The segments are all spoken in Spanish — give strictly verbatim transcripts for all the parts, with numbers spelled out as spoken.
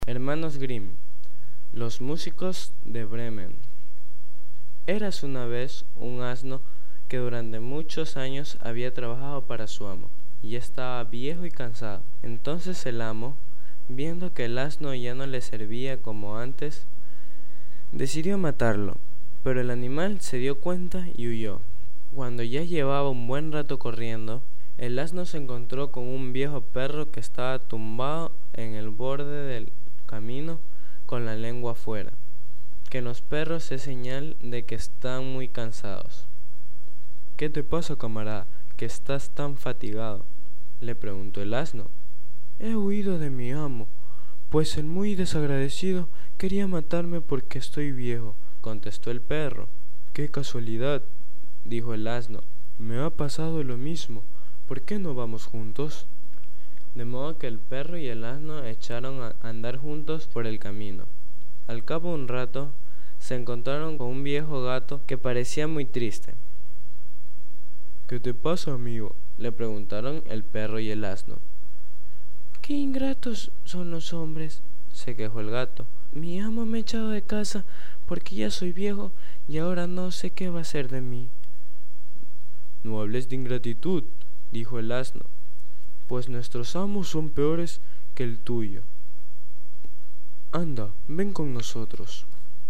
Hermanos Grimm, los músicos de Bremen. Érase una vez un asno que durante muchos años había trabajado para su amo, y estaba viejo y cansado. Entonces el amo, viendo que el asno ya no le servía como antes, decidió matarlo, pero el animal se dio cuenta y huyó. Cuando ya llevaba un buen rato corriendo, el asno se encontró con un viejo perro que estaba tumbado en el borde del camino con la lengua afuera, que en los perros es señal de que están muy cansados. «¿Qué te pasa, camarada, que estás tan fatigado?», le preguntó el asno. «He huido de mi amo, pues el muy desagradecido quería matarme porque estoy viejo», contestó el perro. «¡Qué casualidad!», dijo el asno. «Me ha pasado lo mismo. ¿Por qué no vamos juntos?». De modo que el perro y el asno echaron a andar juntos por el camino. Al cabo de un rato, se encontraron con un viejo gato que parecía muy triste. «¿Qué te pasa, amigo?», le preguntaron el perro y el asno. «Qué ingratos son los hombres», se quejó el gato. «Mi amo me ha echado de casa porque ya soy viejo y ahora no sé qué va a hacer de mí». «No hables de ingratitud», dijo el asno, «pues nuestros amos son peores que el tuyo. Anda, ven con nosotros».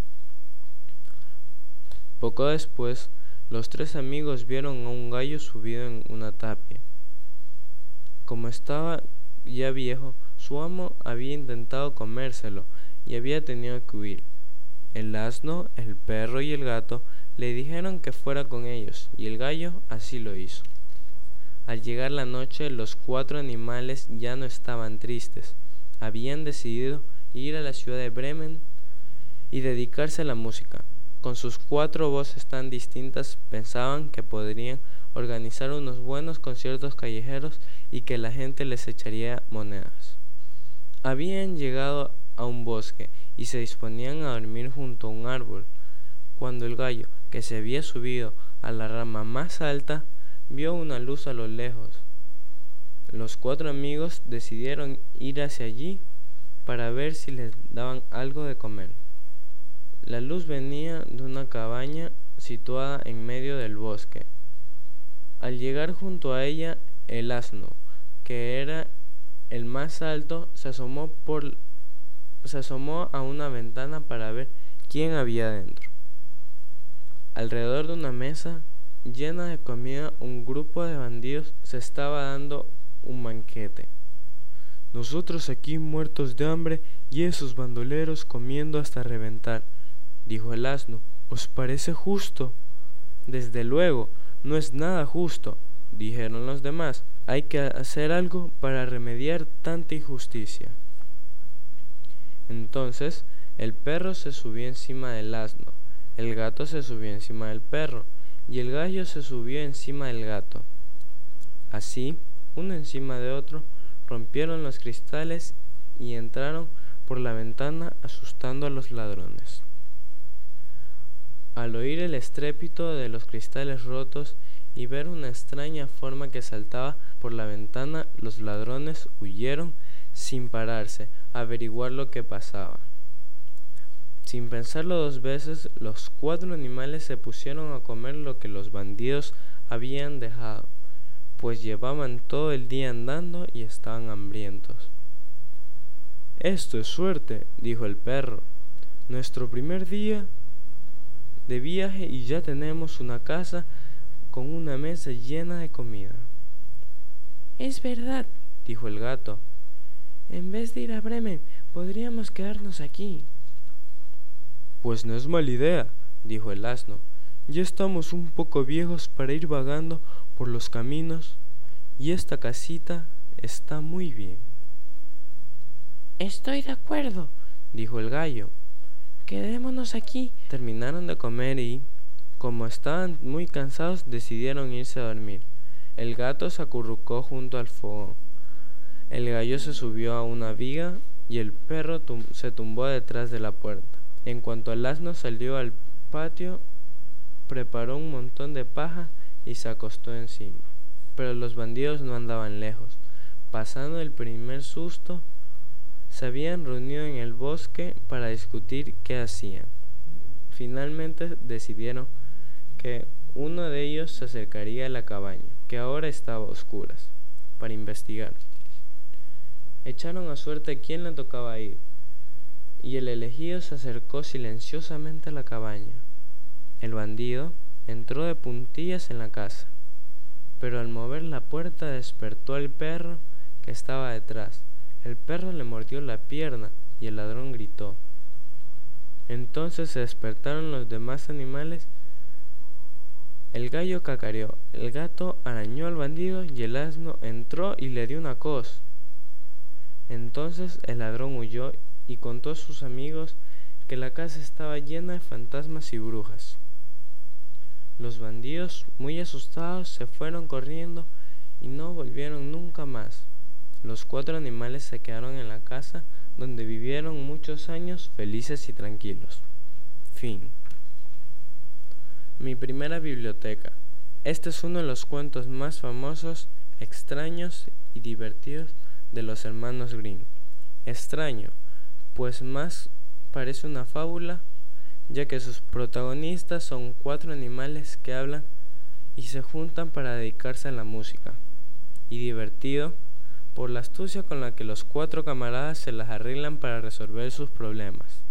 Poco después, los tres amigos vieron a un gallo subido en una tapia. Como estaba ya viejo, su amo había intentado comérselo y había tenido que huir. El asno, el perro y el gato le dijeron que fuera con ellos, y el gallo así lo hizo. Al llegar la noche, los cuatro animales ya no estaban tristes. Habían decidido ir a la ciudad de Bremen y dedicarse a la música. Con sus cuatro voces tan distintas, pensaban que podrían organizar unos buenos conciertos callejeros y que la gente les echaría monedas. Habían llegado a un bosque y se disponían a dormir junto a un árbol, cuando el gallo, que se había subido a la rama más alta, vio una luz a lo lejos. Los cuatro amigos decidieron ir hacia allí para ver si les daban algo de comer. La luz venía de una cabaña situada en medio del bosque. Al llegar junto a ella, el asno, que era el más alto, se asomó por se asomó a una ventana para ver quién había dentro. Alrededor de una mesa llena de comida, un grupo de bandidos se estaba dando un banquete. «Nosotros aquí muertos de hambre y esos bandoleros comiendo hasta reventar», dijo el asno. «¿Os parece justo?». «Desde luego, no es nada justo», dijeron los demás. «Hay que hacer algo para remediar tanta injusticia». Entonces el perro se subió encima del asno, el gato se subió encima del perro y el gallo se subió encima del gato. Así, uno encima de otro, rompieron los cristales y entraron por la ventana asustando a los ladrones. Al oír el estrépito de los cristales rotos y ver una extraña forma que saltaba por la ventana, los ladrones huyeron sin pararse a averiguar lo que pasaba. Sin pensarlo dos veces, los cuatro animales se pusieron a comer lo que los bandidos habían dejado, pues llevaban todo el día andando y estaban hambrientos. «Esto es suerte», dijo el perro. «Nuestro primer día de viaje y ya tenemos una casa con una mesa llena de comida». «Es verdad», dijo el gato. «En vez de ir a Bremen, podríamos quedarnos aquí». «Pues no es mala idea», dijo el asno. «Ya estamos un poco viejos para ir vagando por los caminos y esta casita está muy bien». «Estoy de acuerdo», dijo el gallo. «Quedémonos aquí». Terminaron de comer y, como estaban muy cansados, decidieron irse a dormir. El gato se acurrucó junto al fogón. El gallo se subió a una viga y el perro tum- se tumbó detrás de la puerta. En cuanto el asno salió al patio, preparó un montón de paja y se acostó encima. Pero los bandidos no andaban lejos. Pasando el primer susto, se habían reunido en el bosque para discutir qué hacían. Finalmente decidieron que uno de ellos se acercaría a la cabaña, que ahora estaba a oscuras, para investigar. Echaron a suerte quién le tocaba ir, y el elegido se acercó silenciosamente a la cabaña. El bandido entró de puntillas en la casa, pero al mover la puerta despertó al perro que estaba detrás. El perro le mordió la pierna y el ladrón gritó. Entonces se despertaron los demás animales. El gallo cacareó, el gato arañó al bandido y el asno entró y le dio una coz. Entonces el ladrón huyó y contó a sus amigos que la casa estaba llena de fantasmas y brujas. Los bandidos, muy asustados, se fueron corriendo y no volvieron nunca más. Los cuatro animales se quedaron en la casa, donde vivieron muchos años felices y tranquilos. Fin. Mi primera biblioteca. Este es uno de los cuentos más famosos, extraños y divertidos de los hermanos Grimm. Extraño, pues más parece una fábula, ya que sus protagonistas son cuatro animales que hablan y se juntan para dedicarse a la música. Y divertido, por la astucia con la que los cuatro camaradas se las arreglan para resolver sus problemas.